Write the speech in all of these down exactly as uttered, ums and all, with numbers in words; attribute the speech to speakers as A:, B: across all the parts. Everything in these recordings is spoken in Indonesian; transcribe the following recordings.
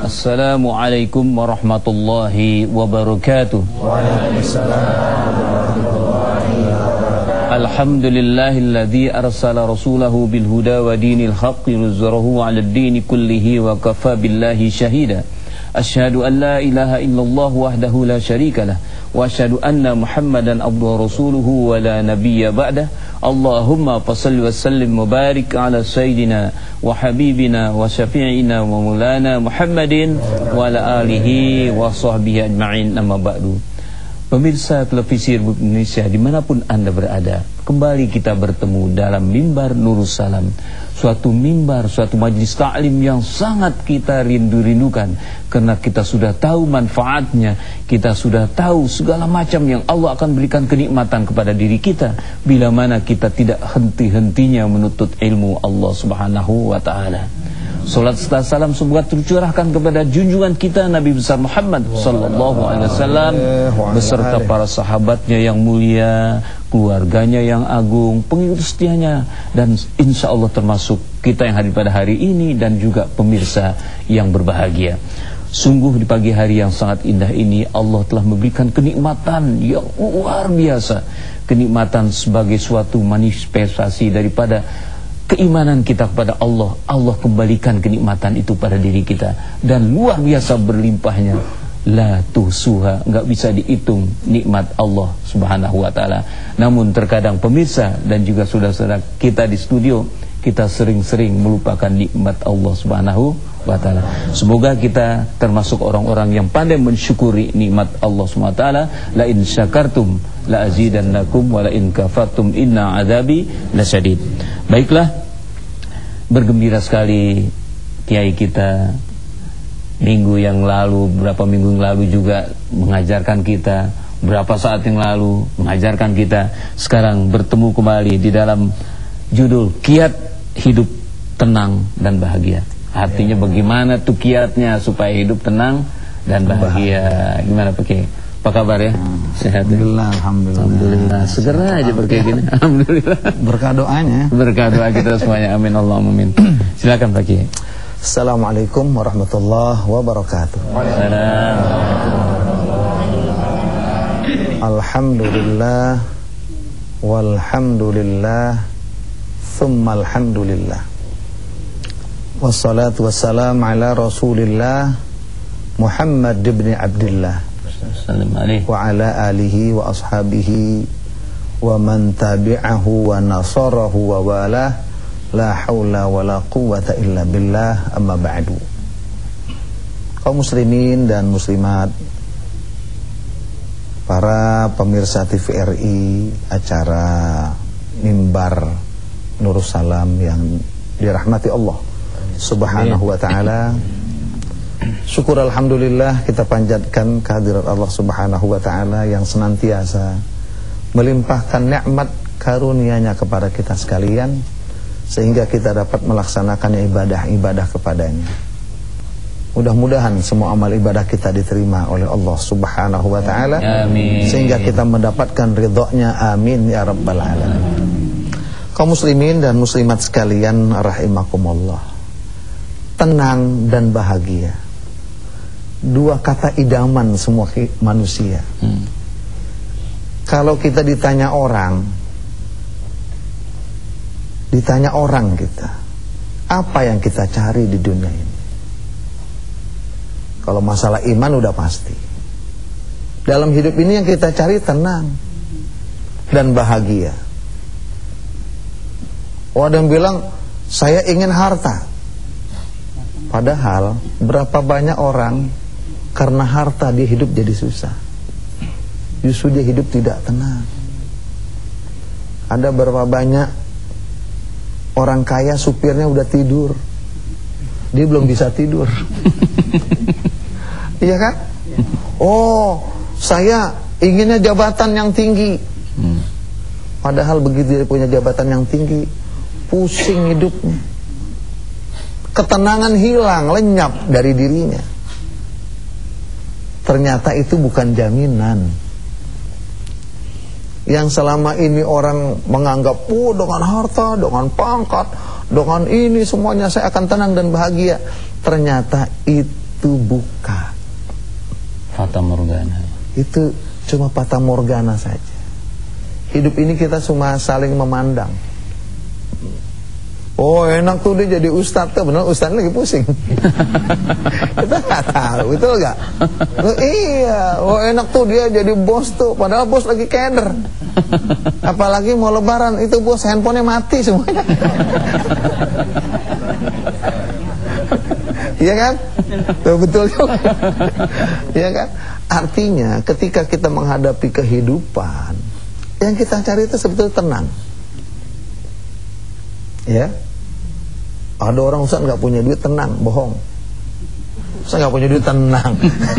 A: Assalamualaikum warahmatullahi wabarakatuh.
B: Waalaikumsalam warahmatullahi wabarakatuh.
A: Alhamdulillahilladzi arsala rasulahu bil huda wa dinil haqqi liyuzhirahu 'alad dini kullihi wa kafa billahi syahida. Asyhadu an la ilaha illallah wahdahu la syarikalah wa asyhadu anna Muhammadan abduhu wa rasuluhu wa la nabiyya ba'dah. Allahumma fassalli wa sallim wa barik ala sayyidina wa habibina wa syafi'ina wa maulana Muhammadin wa ala alihi wa sahbihi ajma'in, amma ba'du. Pemirsa televisi Republik Indonesia dimanapun Anda berada, kembali kita bertemu dalam mimbar Nurus Salam, suatu mimbar, suatu majlis taklim yang sangat kita rindu-rindukan, karena kita sudah tahu manfaatnya, kita sudah tahu segala macam yang Allah akan berikan kenikmatan kepada diri kita bila mana kita tidak henti-hentinya menuntut ilmu Allah Subhanahu wa taala. Salat serta salam semoga tercurahkan kepada junjungan kita Nabi besar Muhammad sallallahu alaihi wasallam beserta para sahabatnya yang mulia, keluarganya yang agung, pengikut setianya, dan insya Allah termasuk kita yang hadir pada hari ini dan juga pemirsa yang berbahagia. Sungguh di pagi hari yang sangat indah ini Allah telah memberikan kenikmatan yang luar biasa, kenikmatan sebagai suatu manifestasi daripada keimanan kita kepada Allah. Allah kembalikan kenikmatan itu pada diri kita, dan luar biasa berlimpahnya, la tuhsuha, enggak bisa dihitung nikmat Allah Subhanahu wa taala. Namun terkadang pemirsa dan juga saudara-saudara kita di studio, kita sering-sering melupakan nikmat Allah Subhanahu wa taala. Semoga kita termasuk orang-orang yang pandai mensyukuri nikmat Allah Subhanahu wa taala. La in syakartum la azidannakum wa la in kafartum inna azabi lasyadid. Baiklah, bergembira sekali kiai kita minggu yang lalu, beberapa minggu yang lalu juga mengajarkan kita, berapa saat yang lalu mengajarkan kita. Sekarang bertemu kembali di dalam judul kiat hidup tenang dan bahagia. Artinya bagaimana tuh kiatnya supaya hidup tenang dan bahagia. Gimana Pak Kiai? Apa kabar ya? Sehat ya?
B: Alhamdulillah, alhamdulillah.
A: Alhamdulillah. Segera aja berkayak gini. Alhamdulillah.
B: Berkah doanya.
A: Berkah doa kita semuanya. Amin Allahumma amin. Silakan Pak Kiai.
B: Assalamualaikum warahmatullahi wabarakatuh. Alhamdulillah walhamdulillah thumma alhamdulillah. Wassalatu wassalam ala Rasulillah Muhammad ibn Abdullah wa ala alihi wa ashabihi wa man tabi'ahu wa nasarahu wa walah, la hawla wa la quwwata illa billah, amma ba'du. Kaum muslimin dan muslimat, para pemirsa T V R I acara mimbar Nurus Salam yang dirahmati Allah Subhanahu wa ta'ala, syukur alhamdulillah kita panjatkan kehadirat Allah Subhanahu wa ta'ala yang senantiasa melimpahkan nikmat karunia-Nya kepada kita sekalian, sehingga kita dapat melaksanakan ibadah-ibadah kepadanya. Mudah-mudahan semua amal ibadah kita diterima oleh Allah Subhanahu wa ta'ala, sehingga kita mendapatkan ridhonya, amin ya rabbal alamin. Kaum muslimin dan muslimat sekalian rahimakumullah, tenang dan bahagia, dua kata idaman semua manusia. hmm. Kalau kita ditanya orang Ditanya orang kita, apa yang kita cari di dunia ini? Kalau masalah iman udah pasti. Dalam hidup ini yang kita cari tenang dan bahagia. Oh, ada yang bilang saya ingin harta. Padahal berapa banyak orang karena harta dia hidup jadi susah. Justru dia hidup tidak tenang. Ada berapa banyak orang kaya supirnya udah tidur, dia belum bisa tidur. Iya kan? Oh, saya inginnya jabatan yang tinggi. Padahal begitu dia punya jabatan yang tinggi, pusing hidupnya, ketenangan hilang, lenyap dari dirinya. Ternyata itu bukan jaminan. Yang selama ini orang menganggap, oh dengan harta, dengan pangkat, dengan ini semuanya saya akan tenang dan bahagia. Ternyata itu itu buka.
A: Fata morgana.
B: Itu cuma fata morgana saja. Hidup ini kita cuma saling memandang. Oh enak tuh dia jadi ustadz tuh, benar ustadz lagi pusing. Kita nggak tahu, betul nggak? Oh, iya, oh enak tuh dia jadi bos tuh, padahal bos lagi keder. Apalagi mau lebaran itu bos handphonenya mati semuanya. Iya kan? Tuh, betul juga. Iya kan? Artinya ketika kita menghadapi kehidupan, yang kita cari itu sebetulnya tenang. Ya. Ada orang Ustaz nggak punya duit, tenang, bohong. Ustaz nggak punya duit, tenang.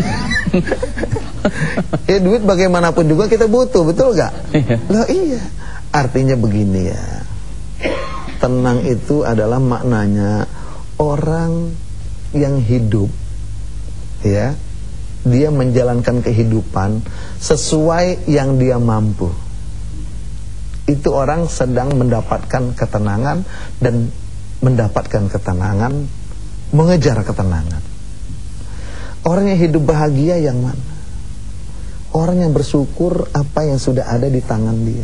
B: Ya duit bagaimanapun juga kita butuh, betul nggak? Loh iya. Artinya begini ya. Tenang itu adalah maknanya orang yang hidup, ya, dia menjalankan kehidupan sesuai yang dia mampu. Itu orang sedang mendapatkan ketenangan dan mendapatkan ketenangan, mengejar ketenangan. Orang yang hidup bahagia yang mana? Orang yang bersyukur apa yang sudah ada di tangan dia.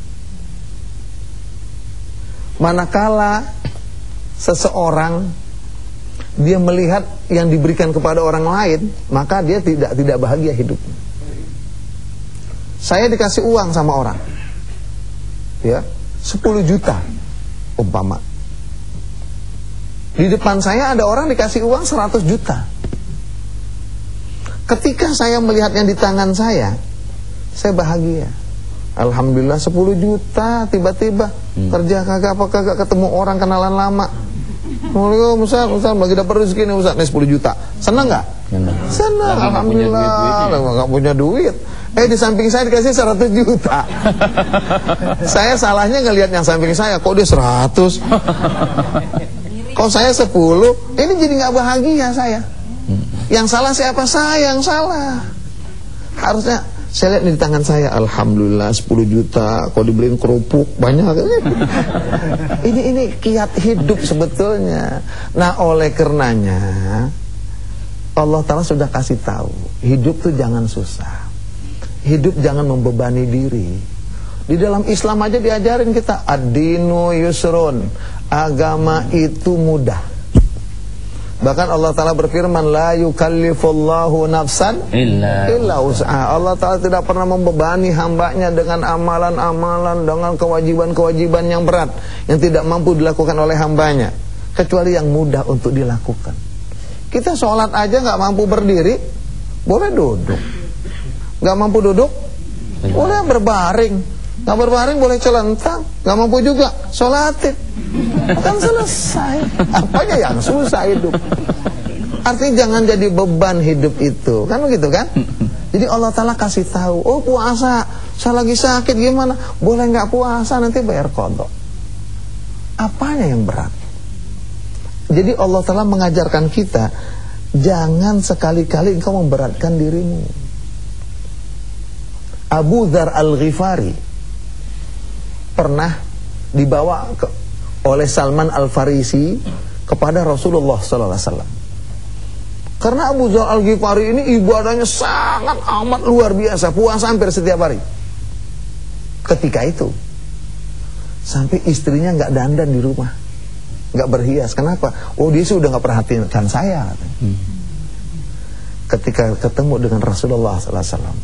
B: Manakala seseorang dia melihat yang diberikan kepada orang lain, maka dia tidak tidak bahagia hidupnya. Saya dikasih uang sama orang, ya, sepuluh juta umpama. Di depan saya ada orang dikasih uang seratus juta. Ketika saya melihat yang di tangan saya, saya bahagia. Alhamdulillah sepuluh juta, tiba-tiba hmm. kerja kagak apa kagak ketemu orang kenalan lama. Mulai Ustaz, Ustaz bagi dapat rezeki nih Ustaz, nih sepuluh juta. Senang enggak? Senang, alhamdulillah. Enggak punya duit. Eh di samping saya dikasih seratus juta. Saya salahnya ngelihat yang samping saya, kok dia seratus? Kok saya sepuluh? Ini jadi enggak bahagia saya. Yang salah siapa? Saya yang salah. Harusnya saya lihat di tangan saya, alhamdulillah sepuluh juta, kok dibeliin kerupuk banyak. Ini ini kiat hidup sebetulnya. Nah, oleh karenanya Allah Ta'ala sudah kasih tahu, hidup tuh jangan susah. Hidup jangan membebani diri. Di dalam Islam aja diajarin kita ad-dinu yusrun, agama itu mudah. Bahkan Allah Ta'ala berfirman, la yukallifullahu nafsan illa, illa usaha. Allah Ta'ala tidak pernah membebani hambanya dengan amalan-amalan, dengan kewajiban-kewajiban yang berat, yang tidak mampu dilakukan oleh hambanya, kecuali yang mudah untuk dilakukan. Kita sholat aja gak mampu berdiri, boleh duduk. Gak mampu duduk, boleh berbaring. Gak berbaring boleh celentang. Gak mampu juga, sholatin. Kan selesai. Apanya yang susah hidup? Artinya jangan jadi beban hidup itu. Kan begitu kan? Jadi Allah Ta'ala kasih tahu, oh puasa, saya lagi sakit gimana? Boleh gak puasa, nanti bayar qadha. Apanya yang berat? Jadi Allah Ta'ala mengajarkan kita, jangan sekali-kali engkau memberatkan dirimu. Abu Dzar Al-Ghifari pernah dibawa ke, oleh Salman Al-Farisi kepada Rasulullah sallallahu alaihi wasallam. Karena Abu Dzar Al-Ghifari ini ibadahnya sangat amat luar biasa, puasa hampir setiap hari. Ketika itu sampai istrinya nggak dandan di rumah, nggak berhias. Kenapa? Oh dia sudah nggak perhatikan saya. Hmm. Ketika ketemu dengan Rasulullah sallallahu alaihi wasallam,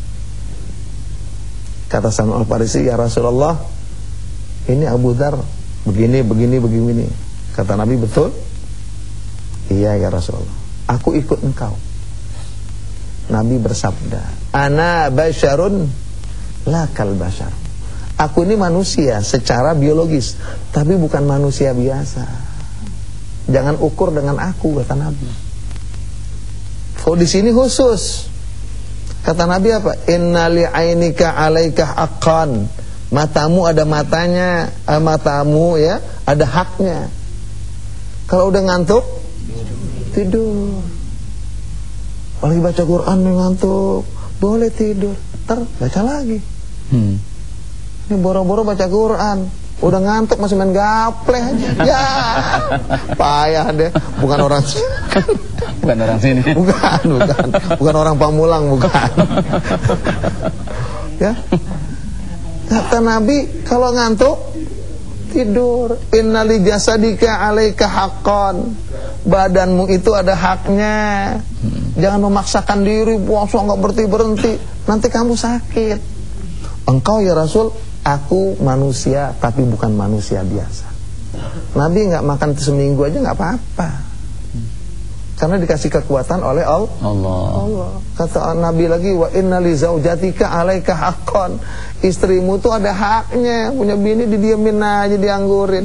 B: kata Salman Al-Farisi, ya Rasulullah, ini Abu Dzar begini, begini, begini. Kata Nabi, betul? Iya ya Rasulullah, aku ikut engkau. Nabi bersabda, ana basyarun lakal basyar. Aku ini manusia secara biologis, tapi bukan manusia biasa. Jangan ukur dengan aku, kata Nabi. Oh di sini khusus. Kata Nabi apa? Inna li'ainika alaika haqqan. Matamu ada matanya, eh, matamu ya, ada haknya. Kalau udah ngantuk, tidur. Lagi baca Quran ngantuk, boleh tidur. Ntar baca lagi. Hmm. Ini boro-boro baca Quran, Udah ngantuk masih main gaple aja. Ya, payah deh. Bukan orang
A: bukan orang sini.
B: Bukan, bukan. Bukan orang Pamulang, bukan. Ya. Kata Nabi, kalau ngantuk tidur. Innali jasadika alaika haqqan. Badanmu itu ada haknya. Jangan memaksakan diri puasa enggak berhenti-berhenti. Nanti kamu sakit. Engkau ya Rasul, aku manusia tapi bukan manusia biasa. Nabi enggak makan seminggu aja enggak apa-apa. Karena dikasih kekuatan oleh Allah. Allah. Kata Nabi lagi, wa inna li zaujatika alaika haqqan. Istrimu tuh ada haknya. Punya bini didiemin aja, dianggurin.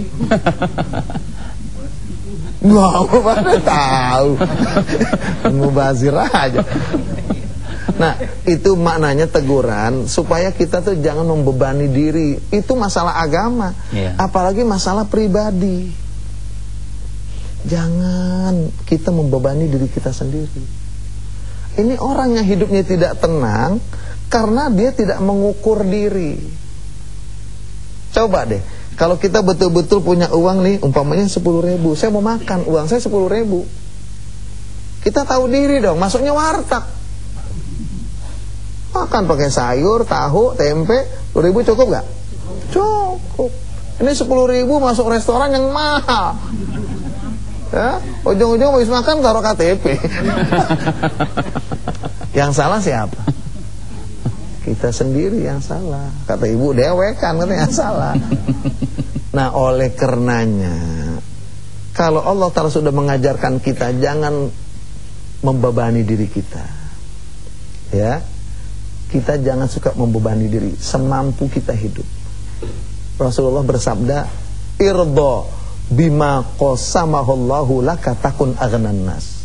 B: Wah, mana tahu. Mubazir aja. Nah, itu maknanya teguran supaya kita tuh jangan membebani diri. Itu masalah agama, yeah. Apalagi masalah pribadi. Jangan kita membebani diri kita sendiri. Ini orang yang hidupnya tidak tenang karena dia tidak mengukur diri. Coba deh, kalau kita betul-betul punya uang nih, umpamanya sepuluh ribu, saya mau makan, uang saya sepuluh ribu. Kita tahu diri dong, masuknya warteg. Makan pakai sayur, tahu, tempe, sepuluh ribu cukup gak? Cukup. Ini sepuluh ribu masuk restoran yang mahal. Ya, ujung-ujung habis makan taruh K T P. Yang salah siapa? Kita sendiri yang salah. Kata ibu dewekan, katanya yang salah. Nah, oleh karenanya, kalau Allah Ta'ala sudah mengajarkan kita jangan membebani diri kita, ya, kita jangan suka membebani diri, semampu kita hidup. Rasulullah bersabda, irdo bima qasamahullahu laka takun aghnan nas.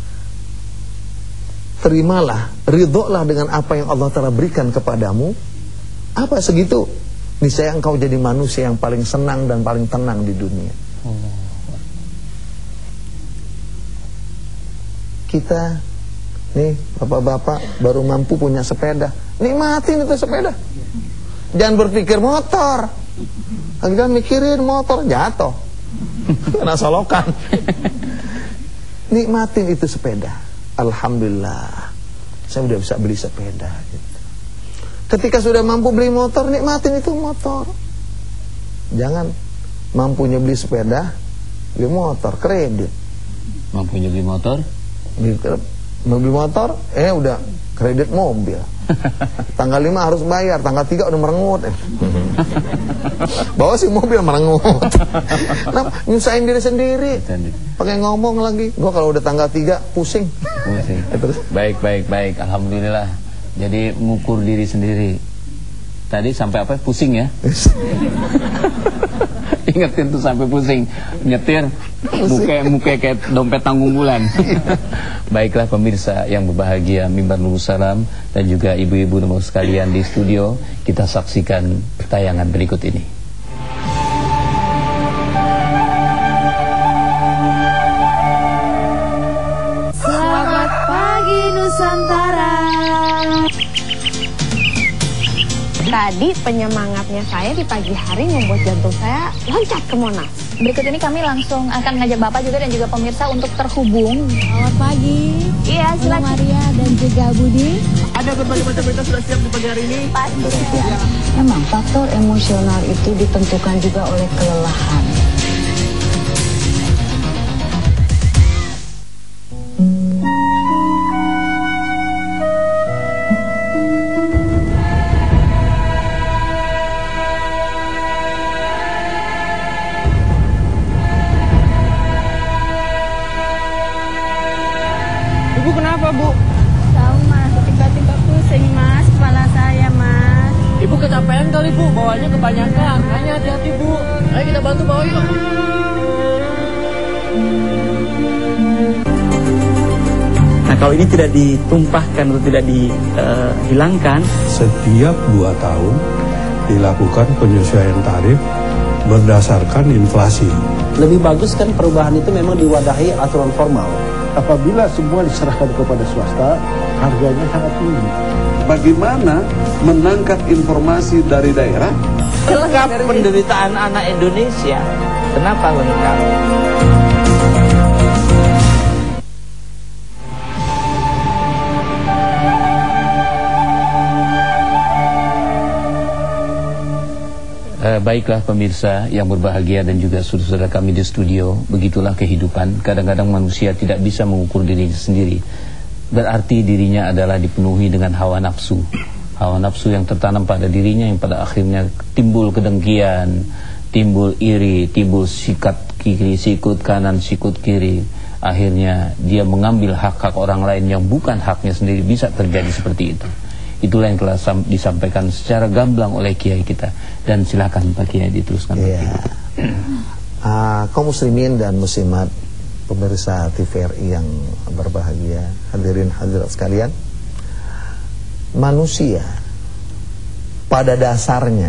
B: Terimalah, ridholah dengan apa yang Allah Ta'ala berikan kepadamu. Apa segitu? Niscaya engkau jadi manusia yang paling senang dan paling tenang di dunia. Kita nih, bapak-bapak baru mampu punya sepeda, nikmatin itu sepeda. Jangan berpikir motor. Jangan mikirin motor, jatuh, kena solokan. Nikmatin itu sepeda. Alhamdulillah, saya udah bisa beli sepeda gitu. Ketika sudah mampu beli motor, nikmatin itu motor. Jangan mampunya beli sepeda, beli motor, kredit.
A: Mampunya beli motor,
B: beli mobil motor, eh udah kredit mobil. Tanggal lima harus bayar, tanggal tiga udah merengut. Bawa si mobil merengut. Nah, nyusahin diri sendiri. Pakai ngomong lagi. Gua kalau udah tanggal tiga pusing. Pusing.
A: Baik, baik, baik. Alhamdulillah. Jadi mengukur diri sendiri. Tadi sampai apa? Pusing ya? Ingetin tuh sampai pusing. Nyetir muka muka kayak dompet tanggung bulan. Baiklah pemirsa yang berbahagia, Mimbar Nurul Salam dan juga ibu-ibu nomor sekalian di studio, kita saksikan tayangan berikut ini.
C: Selamat pagi Nusantara. Tadi penyemangatnya saya di pagi hari membuat jantung saya loncat ke Monas.
D: Berikut ini kami langsung akan mengajak Bapak juga dan juga pemirsa untuk terhubung.
C: Selamat pagi. Iya, silakan. Maria dan juga Budi.
E: Ada berbagai macam berita sudah siap di pagi hari ini.
C: Pasti. Ya. Memang faktor emosional itu ditentukan juga oleh kelelahan.
E: Ibu kenapa, Bu?
F: Tahu mas, tiba-tiba pusing mas, kepala saya mas.
E: Ibu kecapean kali, Bu, bawanya kebanyakan. Makanya hati-hati, Bu. Ayo kita bantu bawa yuk.
G: Nah, kalau ini tidak ditumpahkan atau tidak dihilangkan,
H: setiap dua tahun dilakukan penyesuaian tarif berdasarkan inflasi.
I: Lebih bagus kan perubahan itu memang diwadahi aturan formal.
J: Apabila semua diserahkan kepada swasta, harganya sangat tinggi. Bagaimana menangkap informasi dari daerah
K: Lengkap penderitaan anak Indonesia. Kenapa lengkap?
A: Uh, baiklah pemirsa yang berbahagia dan juga saudara-saudara kami di studio, begitulah kehidupan. Kadang-kadang manusia tidak bisa mengukur dirinya sendiri. Berarti dirinya adalah dipenuhi dengan hawa nafsu. Hawa nafsu yang tertanam pada dirinya yang pada akhirnya timbul kedengkian, timbul iri, timbul sikat kiri, sikut kanan, sikut kiri. Akhirnya dia mengambil hak-hak orang lain yang bukan haknya sendiri. Bisa terjadi seperti itu. Itulah yang telah disampaikan secara gamblang oleh kiai kita. Dan silakan Pak Kiai diteruskan.
B: Iya. uh, kaum muslimin dan muslimat, pemirsa T V R I yang berbahagia, hadirin hadirat sekalian, manusia pada dasarnya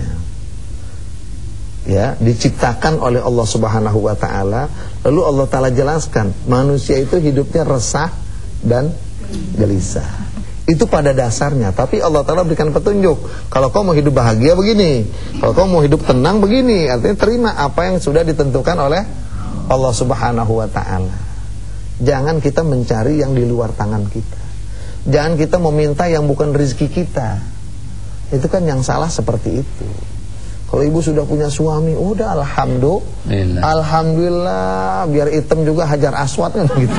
B: ya diciptakan oleh Allah Subhanahu wa taala. Lalu Allah taala jelaskan, manusia itu hidupnya resah dan gelisah. Itu pada dasarnya. Tapi Allah taala berikan petunjuk, kalau kau mau hidup bahagia begini, kalau kau mau hidup tenang begini. Artinya terima apa yang sudah ditentukan oleh Allah Subhanahu wa taala. Jangan kita mencari yang di luar tangan kita. Jangan kita meminta yang bukan rezeki kita. Itu kan yang salah seperti itu. Kalau ibu sudah punya suami, udah alhamdulillah. Alhamdulillah, biar hitam juga hajar aswad kan gitu.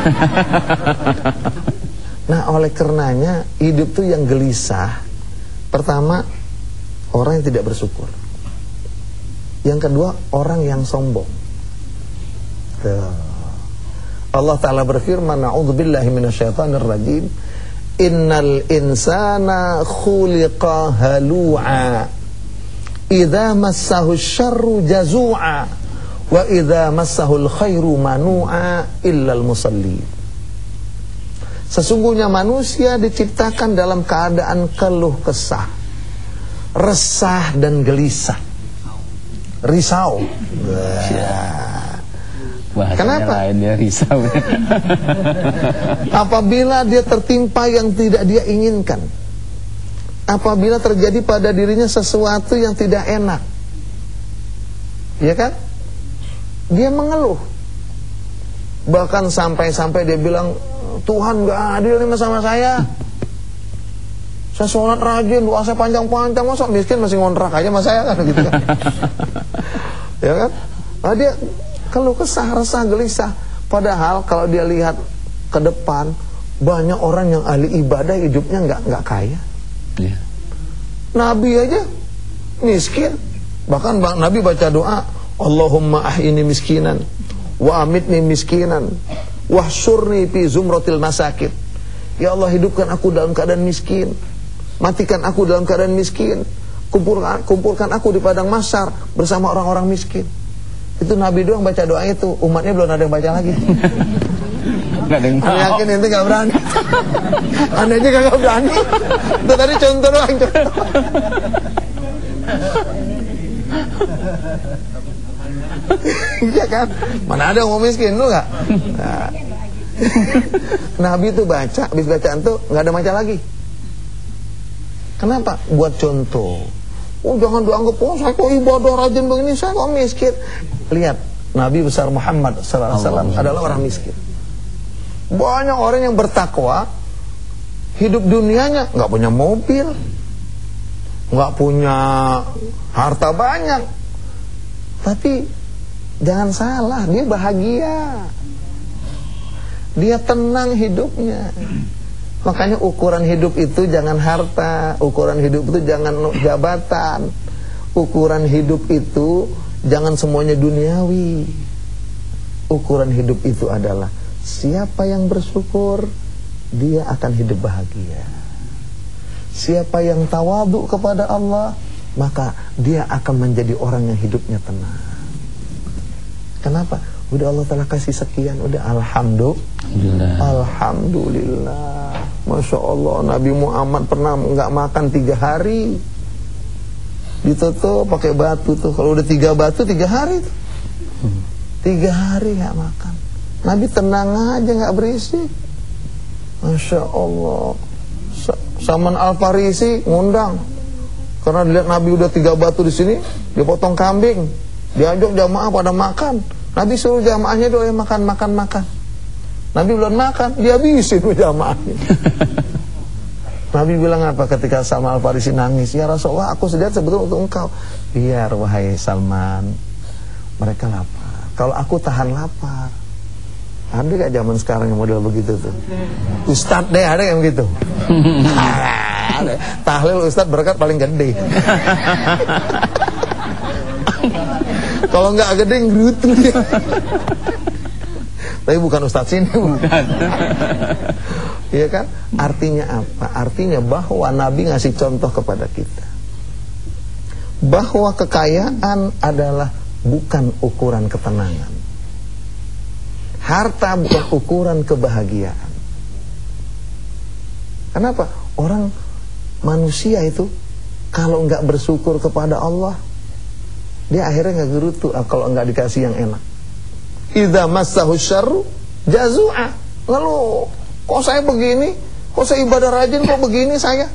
B: Nah, oleh karenanya hidup tuh yang gelisah. Pertama, orang yang tidak bersyukur. Yang kedua, orang yang sombong. Tuh. Allah Ta'ala berfirman, na'udzubillahi minasyaitonir rajim, innal insana khuliqa halu'a, idza massahu syarru jazu'a, wa idza massahul khairu manu'a illal musallin. Sesungguhnya manusia diciptakan dalam keadaan keluh kesah, resah dan gelisah, risau.
A: Bahasanya
B: kenapa?
A: Lain ya, risau.
B: Apabila dia tertimpa yang tidak dia inginkan, apabila terjadi pada dirinya sesuatu yang tidak enak, ya kan? Dia mengeluh. Bahkan sampai-sampai dia bilang, Tuhan gak adil nih sama saya. Saya sholat rajin, doa saya panjang-panjang, masa miskin masih ngontrak aja sama saya kan gitu kan. Ya kan? Nah, dia keluh kesah, resah, gelisah. Padahal kalau dia lihat ke depan, banyak orang yang ahli ibadah hidupnya nggak nggak kaya. Yeah. Nabi aja miskin. Bahkan Nabi baca doa, Allahumma ahyini miskinan wa amitni miskinan wahsyurni fi zumratil masakin. Ya Allah, hidupkan aku dalam keadaan miskin, matikan aku dalam keadaan miskin, kumpulkan, kumpulkan aku di padang mahsyar bersama orang-orang miskin. Itu Nabi doang baca doa itu, umatnya belum ada yang baca lagi.
A: Gak ada yang tahu.
B: Yakin ente gak berani. Anda aja gak berani. Itu tadi contoh doang, contoh. Iya kan? Mana ada yang mau miskin, lu gak? Nah. Nabi itu baca, habis bacaan tuh gak ada baca lagi. Kenapa? Buat contoh. Oh, jangan dianggap, oh saya kok ibadah rajin begini, saya kok miskin. Lihat, Nabi besar Muhammad sallallahu alaihi wasallam adalah orang miskin. Banyak orang yang bertakwa, hidup dunianya gak punya mobil, gak punya harta banyak, tapi jangan salah, dia bahagia, dia tenang hidupnya. Makanya ukuran hidup itu jangan harta, ukuran hidup itu jangan jabatan, ukuran hidup itu jangan semuanya duniawi. Ukuran hidup itu adalah siapa yang bersyukur, dia akan hidup bahagia. Siapa yang tawadhu kepada Allah, maka dia akan menjadi orang yang hidupnya tenang. Kenapa? Udah Allah telah kasih sekian, udah alhamdulillah. Alhamdulillah. Masya Allah, Nabi Muhammad pernah nggak makan tiga hari. Ditutup pakai batu tuh. Kalau udah tiga batu tiga hari tuh. Tiga hari nggak makan. Nabi tenang aja, nggak berisik. Masya Allah. Salman Al Farisi ngundang Karena dilihat Nabi udah tiga batu di sini, dia potong kambing, diajak jamaah pada makan. Nabi suruh jamaahnya doa makan, makan, makan. Nabi belum makan, dia habisin jamaahnya. Nabi bilang apa ketika Salman Al-Farisi nangis? Ya Rasulullah, aku sedia sebetulnya untuk engkau. Biar wahai Salman, mereka lapar. Kalau aku tahan lapar. Ada gak zaman sekarang yang model begitu tuh? Ustadz deh ada yang begitu. Tahlil Ustadz berkat paling gede. Kalau nggak gede gerutu dia. Tapi bukan Ustadz sini, bukan. Iya kan? Artinya apa? Artinya bahwa Nabi ngasih contoh kepada kita bahwa kekayaan adalah bukan ukuran ketenangan. Harta bukan ukuran kebahagiaan. Kenapa? Orang manusia itu kalau nggak bersyukur kepada Allah, dia akhirnya nggak gerutu kalau nggak dikasih yang enak. Idza massahu syarru jazua. Lalu kok saya begini? Kok saya ibadah rajin kok begini saya?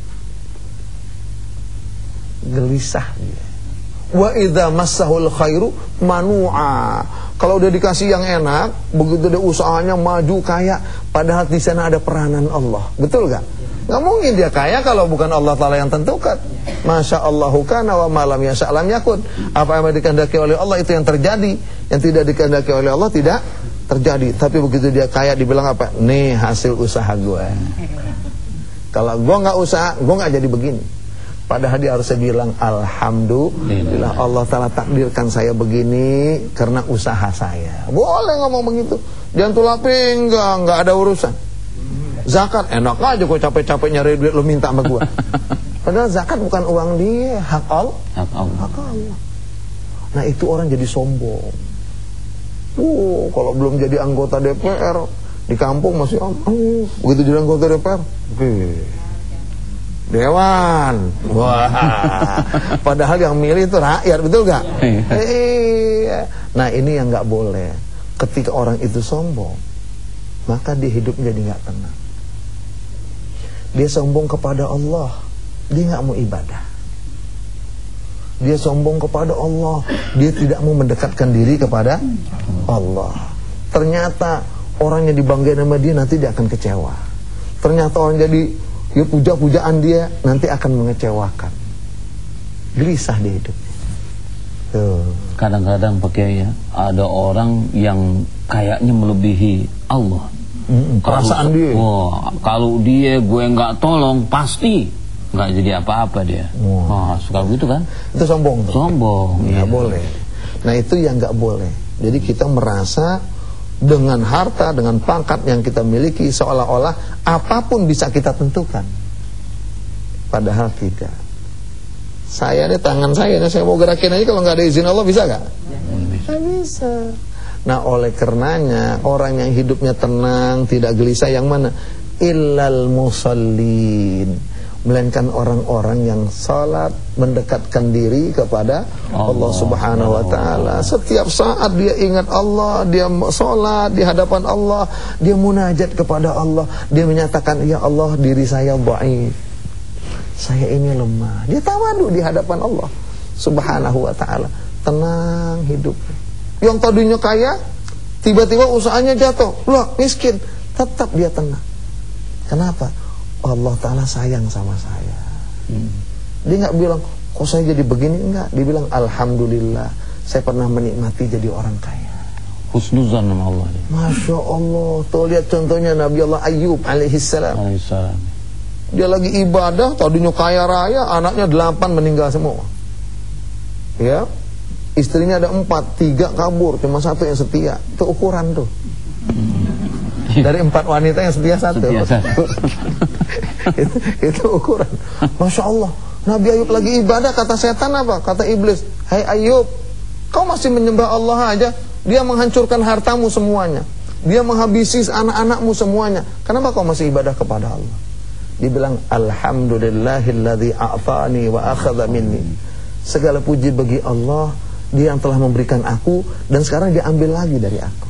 B: Gelisah dia. Wa idza massahul khairu manu'a. Kalau udah dikasih yang enak, begitu dia usahanya maju kaya, padahal di sana ada peranan Allah. Betul gak? Gak mungkin dia kaya kalau bukan Allah Ta'ala yang tentukan. Masya Allahu kana wa malam yasha' lam yakun. Apa yang dikehendaki oleh Allah itu yang terjadi. Yang tidak dikehendaki oleh Allah tidak terjadi. Tapi begitu dia kaya dibilang apa? Nih hasil usaha gue. Kalau gue gak usaha, gue gak jadi begini. Padahal dia harusnya bilang alhamdulillah Allah Ta'ala takdirkan saya begini karena usaha saya. Boleh ngomong begitu. Jangan tulah pinggang, gak ada urusan. Zakat enak aja kok capek-capek nyari duit lo minta sama gua. Padahal zakat bukan uang dia, hak Allah. Hak Allah. Hak Allah. Nah itu orang jadi sombong. Uh, kalau belum jadi anggota D P R di kampung masih uh, begitu jadi anggota D P R. Uh, Dewan. Wah. Padahal yang milih itu rakyat, betul gak? Iya. Nah ini yang gak boleh. Ketika orang itu sombong, maka dia hidup jadi gak tenang. Dia sombong kepada Allah, dia gak mau ibadah. Dia sombong kepada Allah, dia tidak mau mendekatkan diri kepada Allah. Ternyata orang yang dibanggain sama dia nanti dia akan kecewa. Ternyata orang jadi ya puja-pujaan dia nanti akan mengecewakan. Gelisah dia hidup.
A: Kadang-kadang pakai ya, ada orang yang kayaknya melebihi Allah.
B: Mm-mm, perasaan
A: kalau,
B: dia.
A: Wah, kalau dia gue nggak tolong pasti nggak jadi apa-apa dia.
B: Wow.
A: Wah, suka gitu kan?
B: Itu sombong. Tuh.
A: Sombong.
B: Nggak
A: ya.
B: boleh. Nah itu yang nggak boleh. Jadi kita merasa dengan harta, dengan pangkat yang kita miliki seolah-olah apapun bisa kita tentukan. Padahal tidak. Saya ada tangan saya, saya mau gerakin aja kalau nggak ada izin Allah bisa nggak? Nggak bisa. Nah oleh karenanya orang yang hidupnya tenang, tidak gelisah yang mana? Illal musallin, melainkan orang-orang yang salat mendekatkan diri kepada Allah, Allah Subhanahu wa taala. Setiap saat dia ingat Allah, dia salat di hadapan Allah, dia munajat kepada Allah, dia menyatakan ya Allah diri saya dhaif. Saya ini lemah. Dia tawadu di hadapan Allah Subhanahu wa taala. Tenang hidup. Yang tadinya kaya, tiba-tiba usahanya jatuh. Loh, miskin, tetap dia tenang. Kenapa? Allah Ta'ala sayang sama saya. hmm. Dia nggak bilang kok saya jadi begini, enggak. Dia bilang alhamdulillah saya pernah menikmati jadi orang kaya.
A: Husnuzan sama Allah.
B: Masya Allah. Tuh lihat contohnya Nabi Allah Ayyub alaihissalam.
A: Alaihissalam.
B: Dia lagi ibadah, tadinya kaya raya, anaknya delapan meninggal semua. Ya, istrinya ada empat, tiga kabur, cuma satu yang setia. Itu ukuran tuh. Dari empat wanita yang setia satu.
A: Setia satu.
B: itu, itu ukuran. Masya Allah. Nabi Ayub lagi ibadah, kata setan apa? Kata iblis, hai Ayub, kau masih menyembah Allah aja. Dia menghancurkan hartamu semuanya. Dia menghabisi anak-anakmu semuanya. Kenapa kau masih ibadah kepada Allah? Dibilang alhamdulillahilladzi a'tani wa akhadha minni. Segala puji bagi Allah, dia yang telah memberikan aku dan sekarang dia ambil lagi dari aku.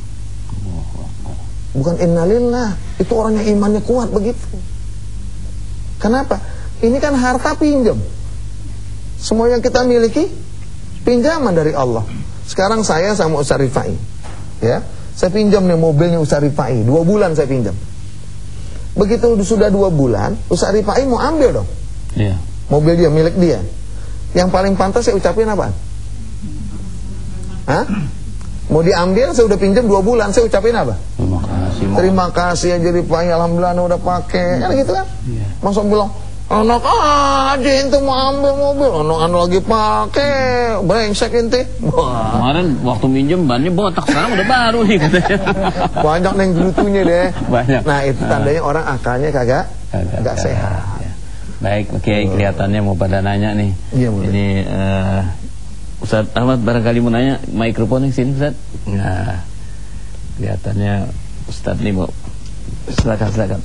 B: Bukan innalillah, itu orang yang imannya kuat begitu. Kenapa? Ini kan harta pinjam. Semua yang kita miliki pinjaman dari Allah. Sekarang saya sama Ustaz Rifai, ya, saya pinjam nih mobilnya Ustaz Rifai, dua bulan saya pinjam. Begitu sudah dua bulan, Ustaz Rifai mau ambil dong,
A: yeah.
B: mobil dia, milik dia. Yang paling pantas saya ucapin apa? Hah? Mau diambil, saya udah pinjam dua bulan, saya ucapin apa?
A: Terima kasih.
B: Terima kasih ya jadi Pak, alhamdulillah udah pakai, kan gitu kan? Yeah. Masa bilang, anak aja ente mau ambil mobil, anak-anak lagi pakai, brengsek ente. Wah.
A: Kemarin waktu minjem bannya botak, sekarang udah baru nih katanya.
B: Banyak neng gelutunya deh.
A: Banyak.
B: Nah itu tandanya uh. orang akalnya kagak, kagak sehat.
A: Ya. Baik, oke, okay, kelihatannya mau pada nanya nih.
B: Iya,
A: ini uh, Ustaz Ahmad barangkali mau nanya, mikrofonnya sini Ustaz. Nah, kelihatannya Ustaz nih mau, silakan silakan.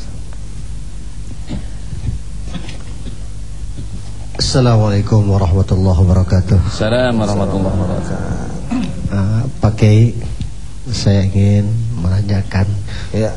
L: Assalamualaikum warahmatullahi wabarakatuh.
A: Assalamualaikum warahmatullahi wabarakatuh.
L: uh, Pak Kiai, saya ingin menanyakan,
B: ya,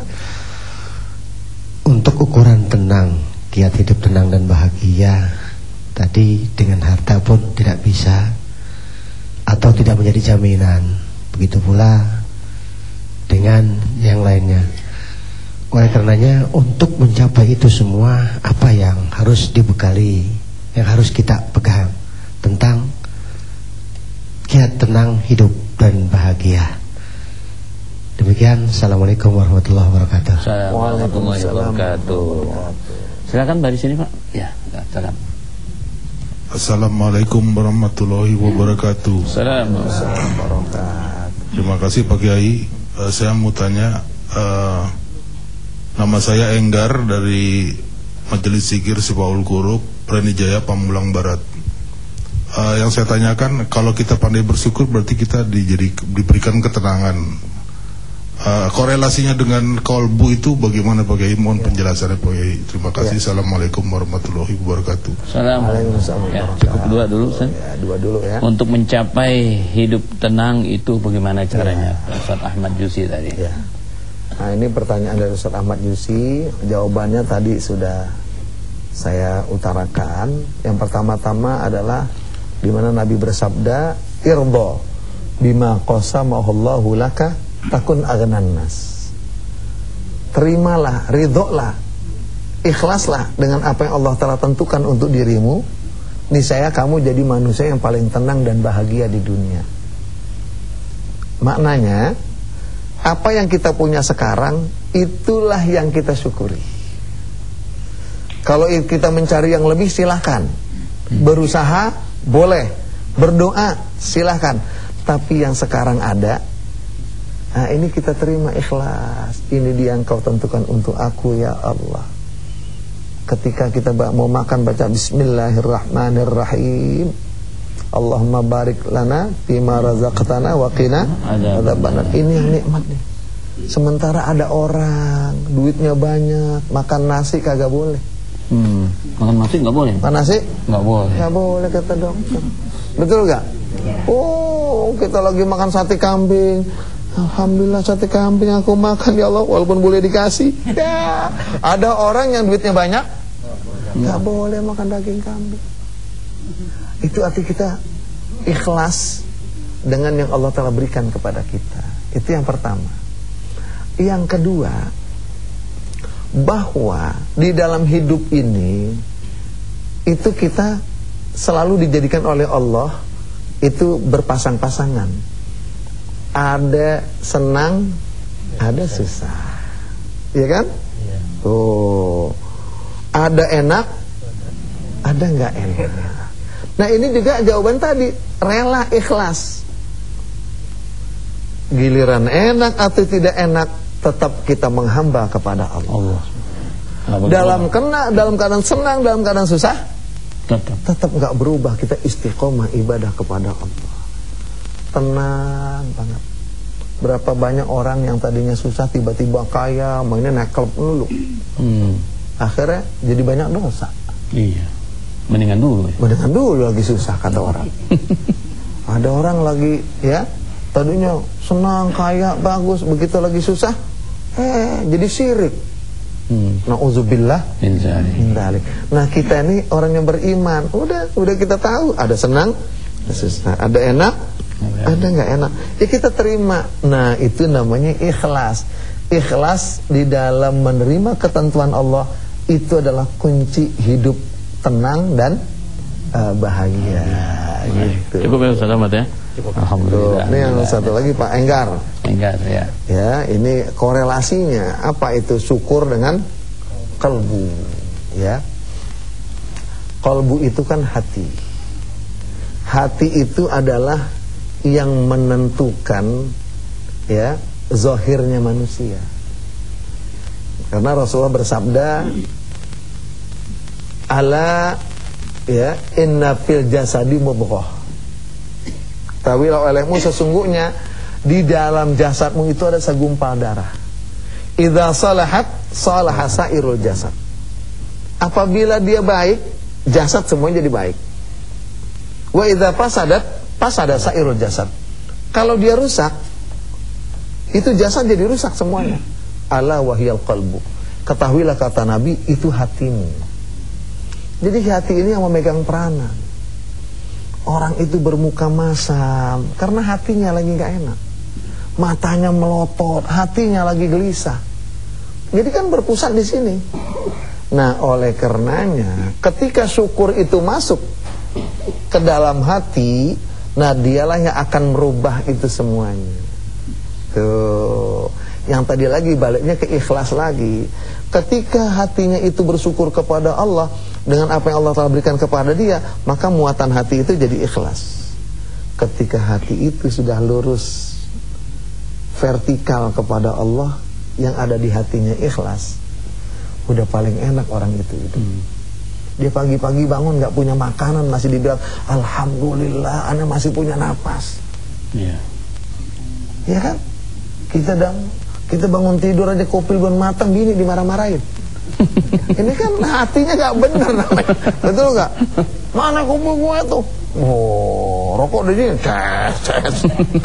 L: untuk ukuran tenang, kiat hidup tenang dan bahagia tadi dengan harta pun tidak bisa atau tidak menjadi jaminan. Begitu pula dengan yang lainnya. Oleh karenanya, untuk mencapai itu semua, apa yang harus dibekali, yang harus kita pegang tentang kiat tenang hidup dan bahagia. Demikian, assalamualaikum warahmatullahi wabarakatuh.
A: Assalamualaikum warahmatullahi wabarakatuh. Silakan dari sini Pak. Ya, silakan.
M: Assalamualaikum warahmatullahi wabarakatuh.
B: Assalamualaikum warahmatullahi.
M: Terima kasih Pak Kiai. Uh, saya mau tanya, uh, nama saya Enggar dari Majelis Zikir Sifaul Qurub, Pranijaya, Pamulang Barat. Uh, yang saya tanyakan, kalau kita pandai bersyukur berarti kita dijadi, diberikan ketenangan. Uh, korelasinya dengan kolbu itu bagaimana Pak Kiai? Mohon penjelasannya Pak Kiai. Terima kasih. Ya. Assalamualaikum warahmatullahi wabarakatuh.
A: Assalamualaikum. Ya, cukup dua dulu, Ustaz.
B: Ya, dua dulu ya.
A: Untuk mencapai hidup tenang itu bagaimana caranya? Ya. Ustaz Ahmad Yusi tadi.
B: Ya. Nah, ini pertanyaan dari Ustaz Ahmad Yusi. Jawabannya tadi sudah saya utarakan. Yang pertama-tama adalah di mana Nabi bersabda, "Irdo bima qasamahullahu laka takun aghanan nas." Terimalah, ridholah, ikhlaslah dengan apa yang Allah telah tentukan untuk dirimu, niscaya kamu jadi manusia yang paling tenang dan bahagia di dunia. Maknanya, apa yang kita punya sekarang, itulah yang kita syukuri. Kalau kita mencari yang lebih, silahkan. Berusaha, boleh. Berdoa, silahkan. Tapi yang sekarang ada, nah ini kita terima ikhlas. Ini dia yang kau tentukan untuk aku ya Allah. Ketika kita mau makan, baca Bismillahirrahmanirrahim. Allahumma barik lana fima razaqtana wa qina adzabannar. Ini yang nikmat nih. Sementara ada orang duitnya banyak, makan nasi kagak boleh.
A: Hmm, makan nasi nggak boleh.
B: Makan nasi
A: nggak boleh.
B: Nggak boleh kata dokter. Betul nggak? Oh, kita lagi makan sate kambing. Alhamdulillah sate kambing aku makan ya Allah, walaupun boleh dikasih. Ya, ada orang yang duitnya banyak, nggak boleh makan daging kambing. Itu arti kita ikhlas dengan yang Allah telah berikan kepada kita. Itu yang pertama. Yang kedua, bahwa di dalam hidup ini itu kita selalu dijadikan oleh Allah itu berpasang-pasangan. Ada senang, ada susah, ya kan? Ya. Tuh, ada enak, ada nggak enak. Nah ini juga jawaban tadi, rela ikhlas. Giliran enak atau tidak enak, tetap kita menghamba kepada Allah. Allah. Dalam kena, dalam keadaan senang, dalam keadaan susah, tetap tetap nggak berubah. Kita istiqomah ibadah kepada Allah. Tenang banget. Berapa banyak orang yang tadinya susah tiba-tiba kaya, mainnya naik klub dulu. Hmm. Akhirnya jadi banyak dosa.
A: Iya. Mendingan dulu. Ya?
B: Mendingan dulu lagi susah kata orang. Ada orang lagi ya, tadinya senang, kaya, bagus, begitu lagi susah, eh jadi syirik. hmm. Nauzubillah min dzalik. Nah kita ini orang yang beriman, udah udah kita tahu ada senang, ada enak, ada nggak enak, ya kita terima. Nah itu namanya ikhlas. Ikhlas di dalam menerima ketentuan Allah itu adalah kunci hidup tenang dan uh, bahagia. Gitu.
A: Cukup ya Ustaz Ahmad ya. Cukup. Alhamdulillah.
B: Ini yang satu lagi Pak Enggar.
A: Enggar ya.
B: Ya, ini korelasinya apa itu syukur dengan kalbu, ya. Kalbu itu kan hati. Hati itu adalah yang menentukan ya zahirnya manusia. Karena Rasulullah bersabda, ala ya inna fil jasadi mudghah. Tahuilah olehmu sesungguhnya di dalam jasadmu itu ada segumpal darah. Idza salahat salaha sairul jasad. Apabila dia baik, jasad semuanya jadi baik. Wa idza fasadat fasada sairul jasad. Kalau dia rusak, itu jasad jadi rusak semuanya. Ala wahyal qalbu. Ketahuilah kata Nabi, itu hatimu. Jadi hati ini yang memegang peranan. Orang itu bermuka masam karena hatinya lagi gak enak, matanya melotot, hatinya lagi gelisah. Jadi kan berpusat di sini. Nah oleh karenanya ketika syukur itu masuk ke dalam hati, nah dialah yang akan merubah itu semuanya. Tuh, yang tadi lagi baliknya ke ikhlas lagi. Ketika hatinya itu bersyukur kepada Allah dengan apa yang Allah telah berikan kepada dia, maka muatan hati itu jadi ikhlas. Ketika hati itu sudah lurus vertikal kepada Allah, yang ada di hatinya ikhlas, udah paling enak orang itu hidup. Hmm. Dia pagi-pagi bangun gak punya makanan, masih dibilang alhamdulillah ana masih punya napas. Iya. Yeah. Ya kan? Kita dang Kita bangun tidur aja kopi belum matang, bini dimarah-marahin. Ini kan hatinya gak benar namanya. Betul gak? Mana kopi gue tuh? Oh, rokok di sini. Ces, ces.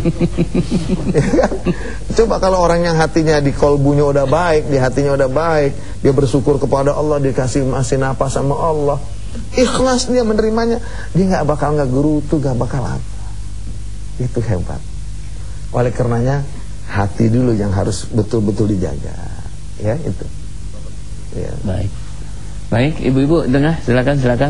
B: Ya kan? Coba kalau orang yang hatinya di kolbunya udah baik, di hatinya udah baik, dia bersyukur kepada Allah, dikasih masih napas sama Allah, ikhlas dia menerimanya, dia gak bakal gak gerutu, gak bakal apa. Itu hebat. Oleh karenanya hati dulu yang harus betul-betul dijaga, ya itu. Ya. Baik,
A: baik, ibu-ibu dengar, silakan, silakan.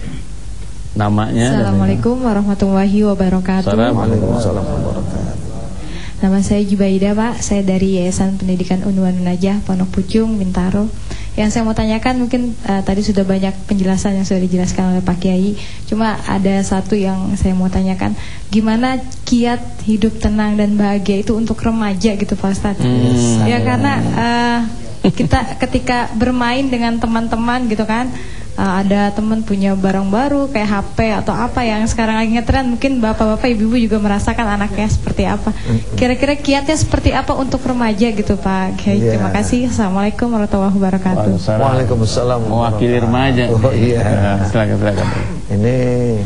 A: Namanya.
N: Assalamualaikum warahmatullahi wabarakatuh.
B: Assalamualaikum warahmatullahi wabarakatuh.
N: Nama saya Jubaida, Pak. Saya dari Yayasan Pendidikan Unwan Najah Pondok Pucung, Bintaro. Yang saya mau tanyakan mungkin uh, tadi sudah banyak penjelasan yang sudah dijelaskan oleh Pak Kiai. Cuma ada satu yang saya mau tanyakan, gimana kiat hidup tenang dan bahagia itu untuk remaja gitu Pak Ustadz? Hmm. Ya karena uh, kita ketika bermain dengan teman-teman gitu kan, uh, ada teman punya barang baru kayak H P atau apa yang sekarang lagi ngetren, mungkin bapak-bapak ibu-ibu juga merasakan anaknya seperti apa. Kira-kira kiatnya seperti apa untuk remaja gitu Pak Kiai? Yeah. Terima kasih. Assalamualaikum warahmatullahi wabarakatuh.
B: Waalaikumsalam.
A: Mewakili remaja.
B: Oh iya.
A: Silakan, silakan.
B: Ini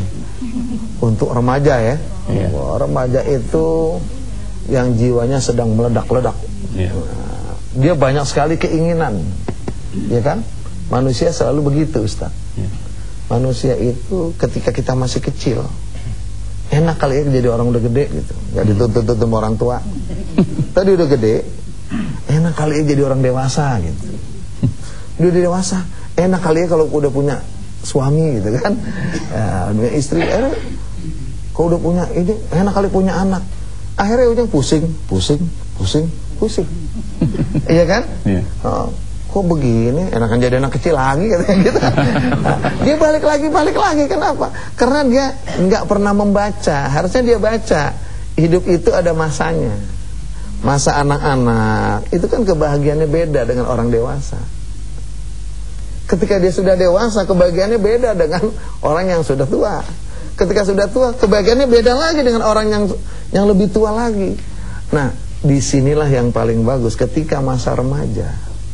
B: untuk remaja ya. Yeah. Remaja itu yang jiwanya sedang meledak-ledak. Yeah. Dia banyak sekali keinginan, ya kan? Manusia selalu begitu, Ustaz. Ya. Manusia itu ketika kita masih kecil, enak kali ya jadi orang udah gede gitu, nggak dituntut-tuntut sama orang tua. Tadi udah gede, enak kali ya jadi orang dewasa gitu. Dia udah dewasa, enak kali ya kalau udah punya suami gitu kan, ya, punya istri. Eh, kalau udah punya ini, enak kali punya anak. Akhirnya ujung pusing, pusing, pusing, pusing. Iya kan? Iya. Oh, kok begini? Enakan jadi anak kecil lagi katanya gitu. Nah, dia balik lagi, balik lagi. Kenapa? Karena dia nggak pernah membaca. Harusnya dia baca. Hidup itu ada masanya. Masa anak-anak itu kan kebahagiaannya beda dengan orang dewasa. Ketika dia sudah dewasa, kebahagiaannya beda dengan orang yang sudah tua. Ketika sudah tua, kebahagiaannya beda lagi dengan orang yang yang lebih tua lagi. Nah, disinilah yang paling bagus ketika masa remaja,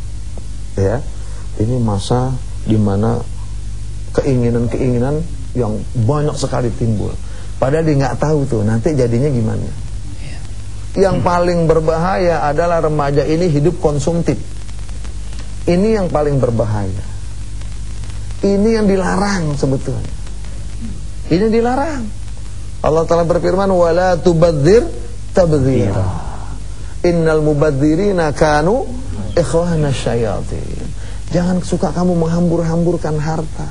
B: ya, ini masa dimana keinginan-keinginan yang banyak sekali timbul. Padahal dia nggak tahu tuh nanti jadinya gimana. Yang paling berbahaya adalah remaja ini hidup konsumtif. Ini yang paling berbahaya. Ini yang dilarang sebetulnya. Ini yang dilarang. Allah Ta'ala berfirman, wala tubadzir tabdzira. Innal mubadzirina kanu ikhwana syayatin. Jangan suka kamu menghambur-hamburkan harta.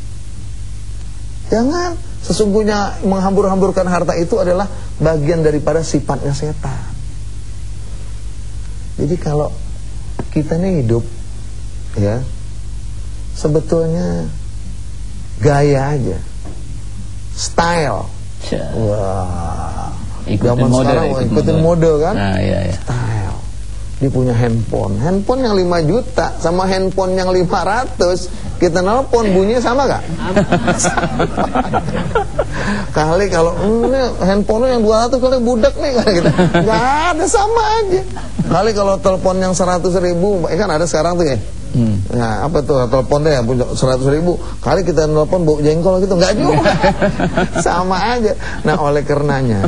B: Jangan. Sesungguhnya menghambur-hamburkan harta itu adalah bagian daripada sifatnya setan. Jadi kalau kita ini hidup, ya, sebetulnya gaya aja, style. Wah,
A: ikutin mode,
B: sekarang
A: ikutin,
B: ikutin mode, mode kan?
A: Nah, iya, iya.
B: Style. Dia punya handphone, handphone yang lima juta sama handphone yang lima ratus, kita nelpon bunyinya sama gak? Kali kalau ini handphone yang dua ratus kali budak nih kan gitu. Gak ada, sama aja. Kali kalau telepon yang seratus ribu, kan ada sekarang tuh ya. Hmm. Nah, apa tuh teleponnya ya seratus ribu, kali kita nelpon bau jengkol gitu, nggak juga. Sama aja. Nah, oleh karenanya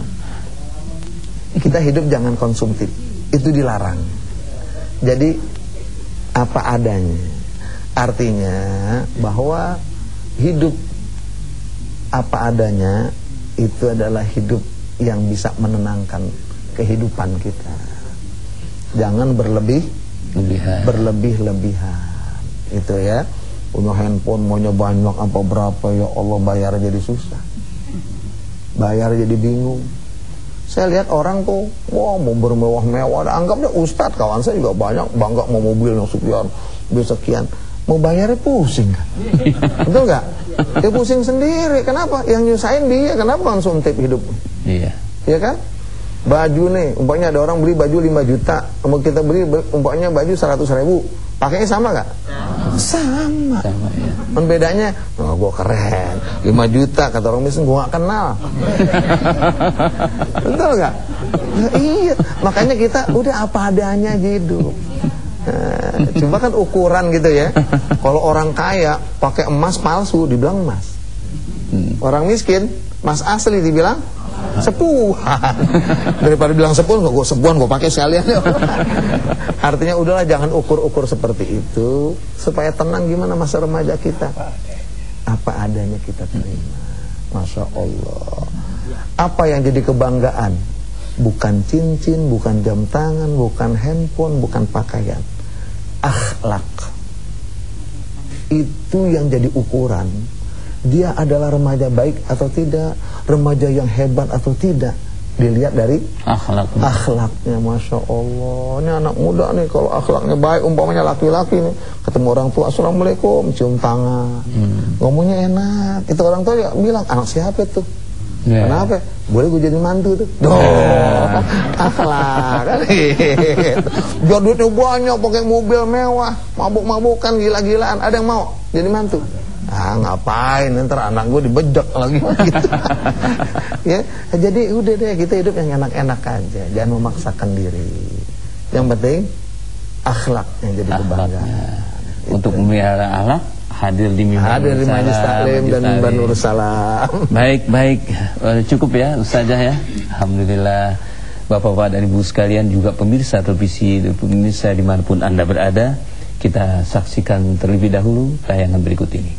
B: kita hidup jangan konsumtif. Itu dilarang. Jadi apa adanya. Artinya bahwa hidup apa adanya itu adalah hidup yang bisa menenangkan kehidupan kita. Jangan berlebih Lebihan. berlebih-lebihan. Itu ya. Punya handphone maunya banyak apa berapa, ya Allah, bayar jadi susah. Bayar jadi bingung. Saya lihat orang tuh, wah, mau bermewah-mewah, anggapnya ustadz, kawan saya juga banyak, bangga mau mobil yang sekian, mobil sekian, mau bayarnya pusing kan? Betul nggak? Dia pusing sendiri. Kenapa? Yang nyusahin dia. Kenapa konsumtif hidup? Iya. Iya kan? Baju nih, umpamanya ada orang beli baju lima juta, mau kita beli umpamanya baju seratus ribu, pakainya sama nggak? Sama. Sama, ya. Men bedanya, oh, gue keren, lima juta, kata orang miskin, gue gak kenal. Betul gak? Nah, iya, makanya kita udah apa adanya hidup. Nah, cuma kan ukuran gitu ya. Kalau orang kaya pakai emas palsu, dibilang emas. Orang miskin, emas asli dibilang sepuhan. Daripada bilang sepuhan, gue sepuhan, gue pakai sekalian. Artinya udahlah, jangan ukur-ukur seperti itu, supaya tenang. Gimana masa remaja kita? Apa adanya kita terima. Masya Allah. Apa yang jadi kebanggaan? Bukan cincin, bukan jam tangan, bukan handphone, bukan pakaian. Akhlak. Itu yang jadi ukuran. Dia adalah remaja baik atau tidak, remaja yang hebat atau tidak, dilihat dari akhlaknya. Akhlaknya, Masya Allah. Ini anak muda nih, kalau akhlaknya baik, umpamanya laki-laki nih, ketemu orang tua, assalamualaikum, cium tangan, hmm. ngomongnya enak. Itu orang tua ya bilang, anak siapa tuh? Yeah. Kenapa? Boleh gue jadi mantu tuh. Doh, yeah. Akhlak kan gitu. Biar duitnya banyak, pakai mobil mewah, mabuk-mabukan, gila-gilaan, ada yang mau jadi mantu? Ah, ngapain, ntar anak gue dibejek lagi gitu. Ya, jadi udah deh, kita hidup yang enak-enak aja, jangan memaksakan diri. Yang penting akhlak yang jadi kebanggaan.
A: Untuk memelihara akhlak, hadir di mimbar
B: hadir di Majelis Taklim dan mimbar Nur Salam.
A: Baik, baik, cukup ya Ustazah ya. Alhamdulillah. Bapak-bapak dan ibu sekalian, juga pemirsa televisi, pemirsa dimanapun Anda berada, kita saksikan terlebih dahulu tayangan berikut ini.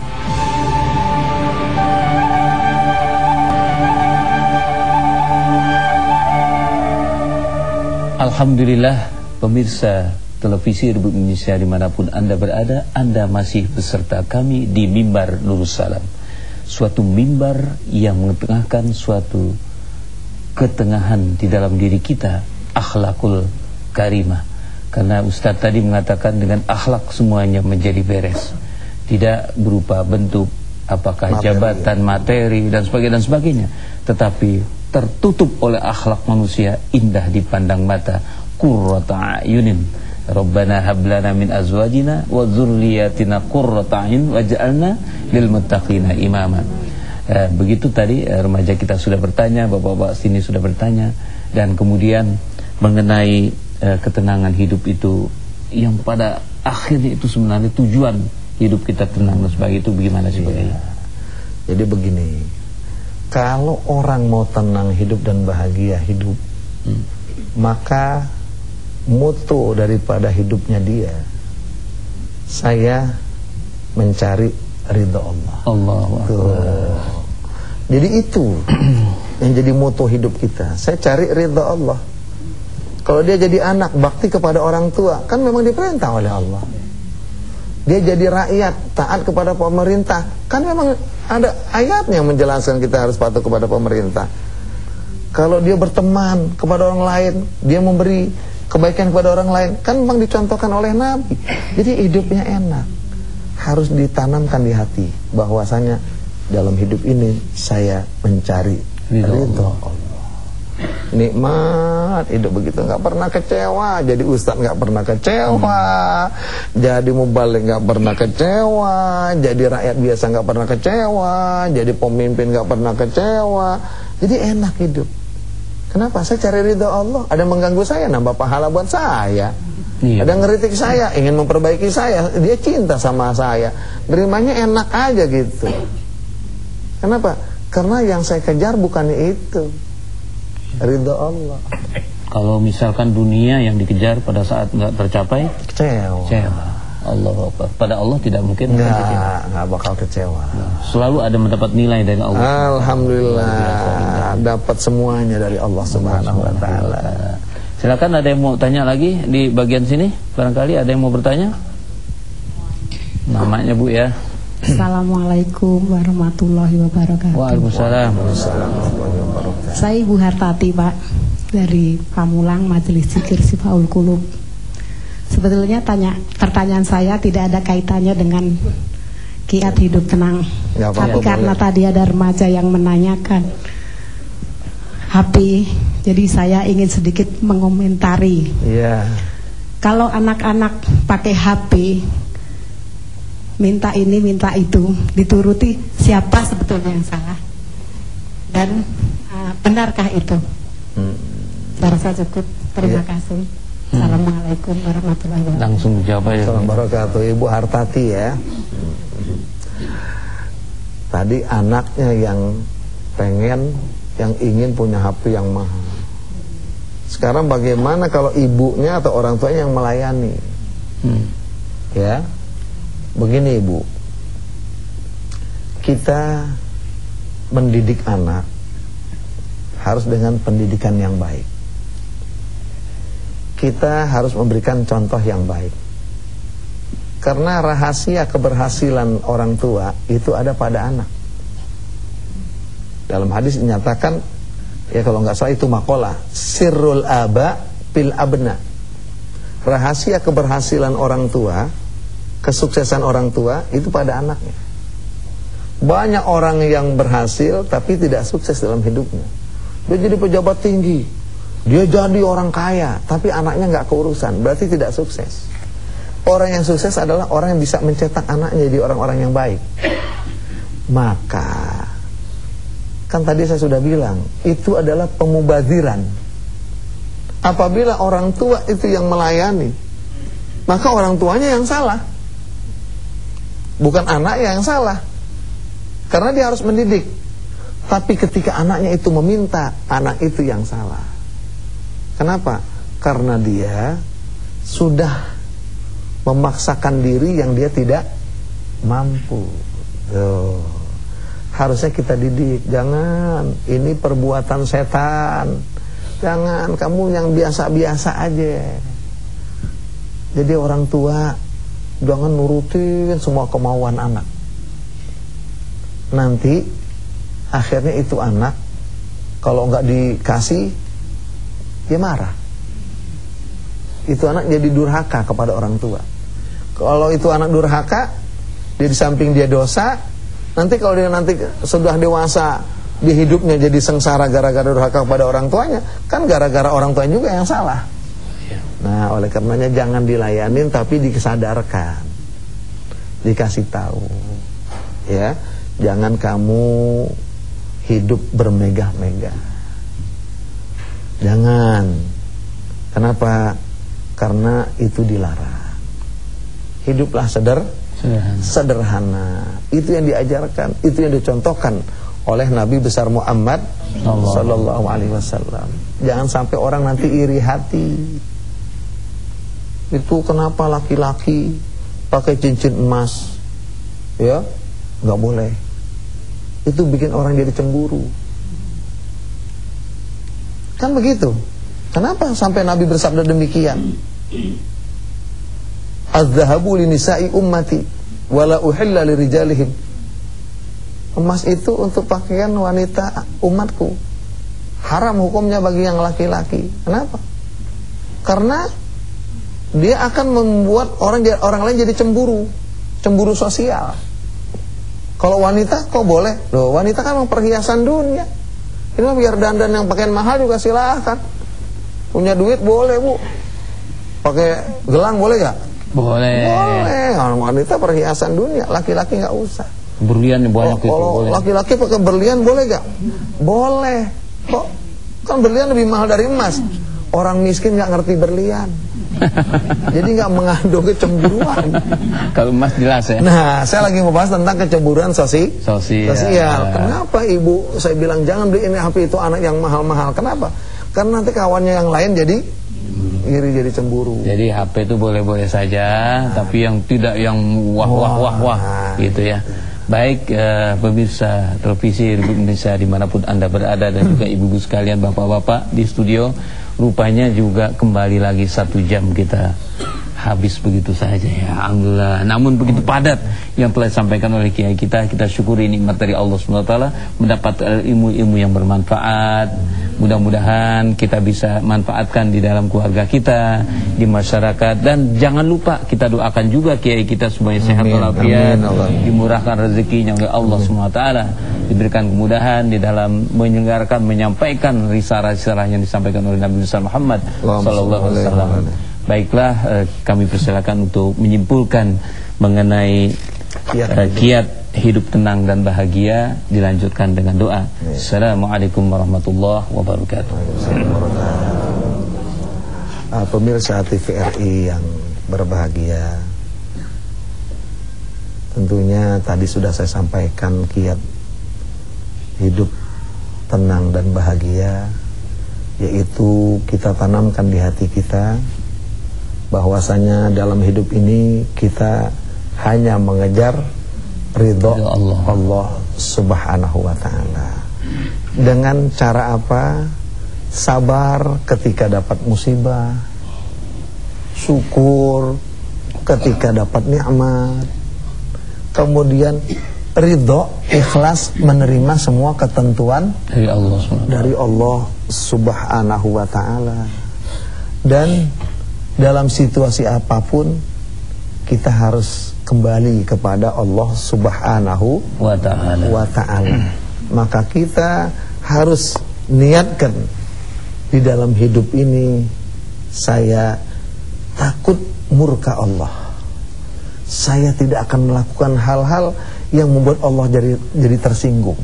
A: Alhamdulillah, pemirsa televisi Republik Indonesia dimanapun Anda berada, Anda masih beserta kami di mimbar Nur Salam. Suatu mimbar yang mengetengahkan suatu ketengahan di dalam diri kita, akhlakul karimah. Karena Ustadz tadi mengatakan dengan akhlak semuanya menjadi beres. Tidak berupa bentuk, apakah materi, jabatan, materi, dan sebagainya, dan sebagainya. Tetapi tertutup oleh akhlak manusia, indah dipandang mata, qurrata ayunin. Rabbana hablana min azwajina wa dzurriyyatina qurrata ayun waj'alna lil muttaqina imama. Eh, begitu tadi eh, remaja kita sudah bertanya, bapak-bapak sini sudah bertanya, dan kemudian mengenai eh, ketenangan hidup itu yang pada akhirnya itu sebenarnya tujuan hidup kita tenang dan sebagainya, itu bagaimana sebagainya.
B: Jadi begini, kalau orang mau tenang hidup dan bahagia hidup, hmm. maka moto daripada hidupnya dia saya mencari ridha Allah.
A: Allahu Akbar.
B: Jadi itu yang jadi moto hidup kita. Saya cari ridha Allah. Kalau dia jadi anak bakti kepada orang tua, kan memang diperintah oleh Allah. Dia jadi rakyat taat kepada pemerintah, kan memang ada ayatnya yang menjelaskan kita harus patuh kepada pemerintah. Kalau dia berteman kepada orang lain, dia memberi kebaikan kepada orang lain, kan memang dicontohkan oleh Nabi. Jadi hidupnya enak. Harus ditanamkan di hati bahwasanya dalam hidup ini saya mencari ridha Allah. Nikmat hidup begitu, nggak pernah kecewa. Jadi ustadz nggak pernah kecewa, hmm. jadi mubalik nggak pernah kecewa, jadi rakyat biasa nggak pernah kecewa, jadi pemimpin nggak pernah kecewa. Jadi enak hidup. Kenapa? Saya cari ridha Allah. Ada yang mengganggu saya, nambah pahala buat saya. Iya. Ada yang ngeritik saya, ingin memperbaiki saya, dia cinta sama saya, nerimanya enak aja gitu. Kenapa? Karena yang saya kejar bukan itu, ridha Allah.
A: Kalau misalkan dunia yang dikejar pada saat nggak tercapai,
B: kecewa.
A: Kecewa. Allah Akbar. Pada Allah tidak mungkin
B: nggak,
A: kecewa.
B: nggak bakal kecewa.
A: Selalu ada mendapat nilai dari Allah.
B: Alhamdulillah, dapat semuanya dari Allah Subhanahu Wa Taala.
A: Silakan, ada yang mau tanya lagi di bagian sini? Barangkali ada yang mau bertanya. Namanya Bu ya.
O: Assalamualaikum warahmatullahi wabarakatuh.
A: Waalaikumsalam.
O: Saya Ibu Hartati Pak, dari Pamulang, Majelis Zikir Sifaul Qulub. Sebetulnya tanya, pertanyaan saya tidak ada kaitannya dengan kiat hidup tenang. Tapi karena boleh. Tadi ada remaja yang menanyakan H P, jadi saya ingin sedikit mengomentari.
B: Iya.
O: Kalau anak-anak pakai H P, minta ini minta itu, dituruti, siapa sebetulnya yang salah? Dan uh, benarkah itu? Hmm. Saya rasa cukup. Terima yeah. kasih. Hmm. Assalamualaikum warahmatullahi wabarakatuh.
A: Langsung jawab aja.
B: Assalamualaikum warahmatullahi wabarakatuh. Ibu Hartati ya. Tadi anaknya yang pengen, yang ingin punya H P yang mahal. Sekarang bagaimana kalau ibunya atau orang tuanya yang melayani? Hmm. Ya. Begini Ibu, kita mendidik anak harus dengan pendidikan yang baik. Kita harus memberikan contoh yang baik. Karena rahasia keberhasilan orang tua itu ada pada anak. Dalam hadis dinyatakan, ya kalau nggak salah itu maqalah, sirrul aba fil abna. Rahasia keberhasilan orang tua, kesuksesan orang tua itu pada anaknya. Banyak orang yang berhasil tapi tidak sukses dalam hidupnya. Dia jadi pejabat tinggi, dia jadi orang kaya, tapi anaknya nggak keurusan, berarti tidak sukses. Orang yang sukses adalah orang yang bisa mencetak anaknya jadi orang-orang yang baik. Maka kan tadi saya sudah bilang, itu adalah pemubaziran. Apabila orang tua itu yang melayani, maka orang tuanya yang salah, bukan anaknya yang salah. Karena dia harus mendidik. Tapi ketika anaknya itu meminta, anak itu yang salah. Kenapa? Karena dia sudah memaksakan diri yang dia tidak mampu. Tuh. Harusnya kita didik. Jangan, ini perbuatan setan. Jangan, kamu yang biasa-biasa aja. Jadi orang tua jangan nurutin semua kemauan anak. Nanti akhirnya itu anak kalau nggak dikasih, dia marah. Itu anak jadi durhaka kepada orang tua. Kalau itu anak durhaka, dia di samping dia dosa, nanti kalau dia nanti sudah dewasa, di hidupnya jadi sengsara gara-gara durhaka kepada orang tuanya, kan gara-gara orang tuanya juga yang salah. Nah, oleh karenanya jangan dilayanin tapi disadarkan, dikasih tahu, ya, jangan kamu hidup bermegah-megah. Jangan. Kenapa? Karena itu dilarang. Hiduplah seder, sederhana. sederhana. Itu yang diajarkan, itu yang dicontohkan oleh Nabi besar Muhammad sallallahu alaihi wasallam. Jangan sampai orang nanti iri hati. Itu kenapa laki-laki pakai cincin emas, ya nggak boleh. Itu bikin orang jadi cemburu. Kan begitu. Kenapa sampai Nabi bersabda demikian? Az-zahabu linisa'i ummati wala uhilla lirijalihim. Emas itu untuk pakaian wanita umatku. Haram hukumnya bagi yang laki-laki. Kenapa? Karena dia akan membuat orang orang lain jadi cemburu. Cemburu sosial. Kalau wanita kok boleh? Loh, wanita kan perhiasan dunia. Ini biar dandan yang pakaian mahal juga silahkan. Punya duit boleh, Bu. Pakai gelang boleh gak?
A: Boleh.
B: Boleh. Wanita perhiasan dunia, laki-laki nggak usah.
A: Berlian banyak itu.
B: Kalau laki-laki pakai berlian boleh gak? Boleh. Kok kan berlian lebih mahal dari emas? Orang miskin nggak ngerti berlian. Jadi nggak mengandung kecemburuan.
A: Kalau emas jelas ya.
B: Nah, saya lagi mau bahas tentang kecemburuan sosi
A: sosial.
B: sosial. Kenapa Ibu saya bilang jangan beli ini H P itu anak yang mahal-mahal? Kenapa? Karena nanti kawannya yang lain jadi iri, jadi cemburu.
A: Jadi H P itu boleh-boleh saja, nah. tapi yang tidak yang wah-wah-wah-wah nah. gitu ya. Baik uh, pemirsa televisi Republik Indonesia dimanapun Anda berada, dan juga ibu-ibu sekalian, bapak-bapak di studio, rupanya juga kembali lagi satu jam kita habis begitu saja ya. Alhamdulillah. Namun begitu padat yang telah disampaikan oleh kiai kita. Kita syukuri nikmat dari Allah subhanahu wa taala, mendapat ilmu-ilmu yang bermanfaat. Mudah-mudahan kita bisa manfaatkan di dalam keluarga kita, di masyarakat, dan jangan lupa kita doakan juga kiai kita supaya sehat walafiat, dimurahkan rezekinya oleh Allah subhanahu wa taala, diberikan kemudahan di dalam menyelenggarakan, menyampaikan risalah-risalah yang disampaikan oleh Nabi Muhammad sallallahu alaihi wasallam. Baiklah, eh, kami persilakan untuk menyimpulkan mengenai eh, kiat hidup tenang dan bahagia, dilanjutkan dengan doa. Assalamualaikum warahmatullahi wabarakatuh.
B: uh, Pemirsa T V R I yang berbahagia, tentunya tadi sudah saya sampaikan kiat hidup tenang dan bahagia, yaitu kita tanamkan di hati kita bahwasanya dalam hidup ini kita hanya mengejar ridho Allah. Allah subhanahu wa ta'ala. Dengan cara apa? Sabar ketika dapat musibah, syukur ketika dapat nikmat, kemudian ridho, ikhlas menerima semua ketentuan
A: dari Allah
B: dari Allah subhanahu wa ta'ala. Dan dalam situasi apapun kita harus kembali kepada Allah subhanahu
A: wa ta'ala.
B: wa ta'ala. Maka kita harus niatkan di dalam hidup ini, saya takut murka Allah. Saya tidak akan melakukan hal-hal yang membuat Allah jadi, jadi tersinggung.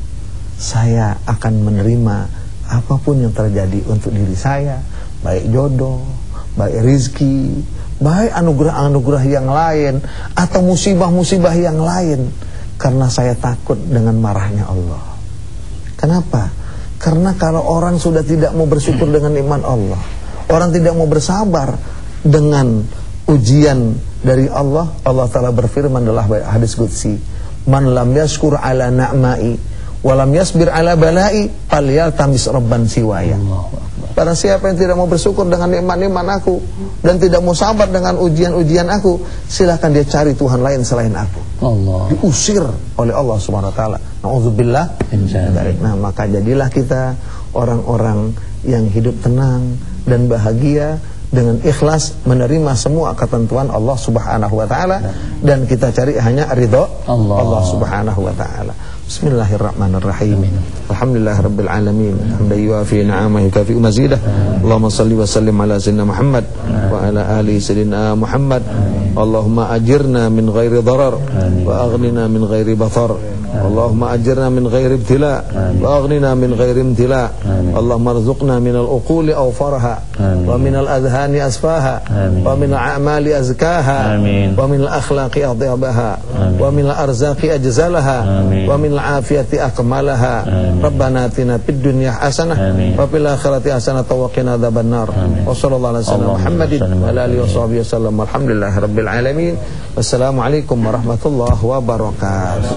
B: Saya akan menerima apapun yang terjadi untuk diri saya, baik jodoh, baik rizki, baik anugerah-anugerah yang lain, atau musibah-musibah yang lain, karena saya takut dengan marahnya Allah. Kenapa? Karena kalau orang sudah tidak mau bersyukur dengan iman Allah, orang tidak mau bersabar dengan ujian dari Allah, Allah Ta'ala berfirman dalam hadis qudsi, man lam yashkur ala na'mai wa lam yasbir ala balai falyaltamis rabban siwaya. Barang siapa yang tidak mau bersyukur dengan nikmat-nikmat aku dan tidak mau sabar dengan ujian-ujian aku, silakan dia cari Tuhan lain selain aku. Allah. Diusir oleh Allah Subhanahu wa taala. Nauzubillah. Nah, maka jadilah kita orang-orang yang hidup tenang dan bahagia dengan ikhlas menerima semua ketentuan Allah Subhanahu wa taala, dan kita cari hanya ridha Allah, Allah Subhanahu wa taala. Bismillahirrahmanirrahim. Alhamdulillahirabbil alamin. Hamdan yuafi ni'amahu yukafi mazidah. Allahumma shalli wa sallim ala sayyidina Muhammad wa ala ali sayyidina Muhammad. Allahumma ajirna min ghairi darar wa aghnina min ghairi batar. Allahumma ajirna min ghairi ibtila wa aghnina min ghairi imtila. Allahumma arzuqna min al-uquli awfaraha wa min al-adhani asfaha wa min al-a'mali azkaha wa min al-akhlaqi adyabaha wa min al-arzaqi ajzalaha wa min afiyati akmalaha. Rabbana atina fid dunya hasanah wa fil akhirati hasanah wa qina adzabannar. Wa sallallahu alaihi wasallam Muhammadin wa ala alihi washabihi wasallam. Alhamdulillahirabbil alamin. Wassalamualaikum warahmatullahi wabarakatuh.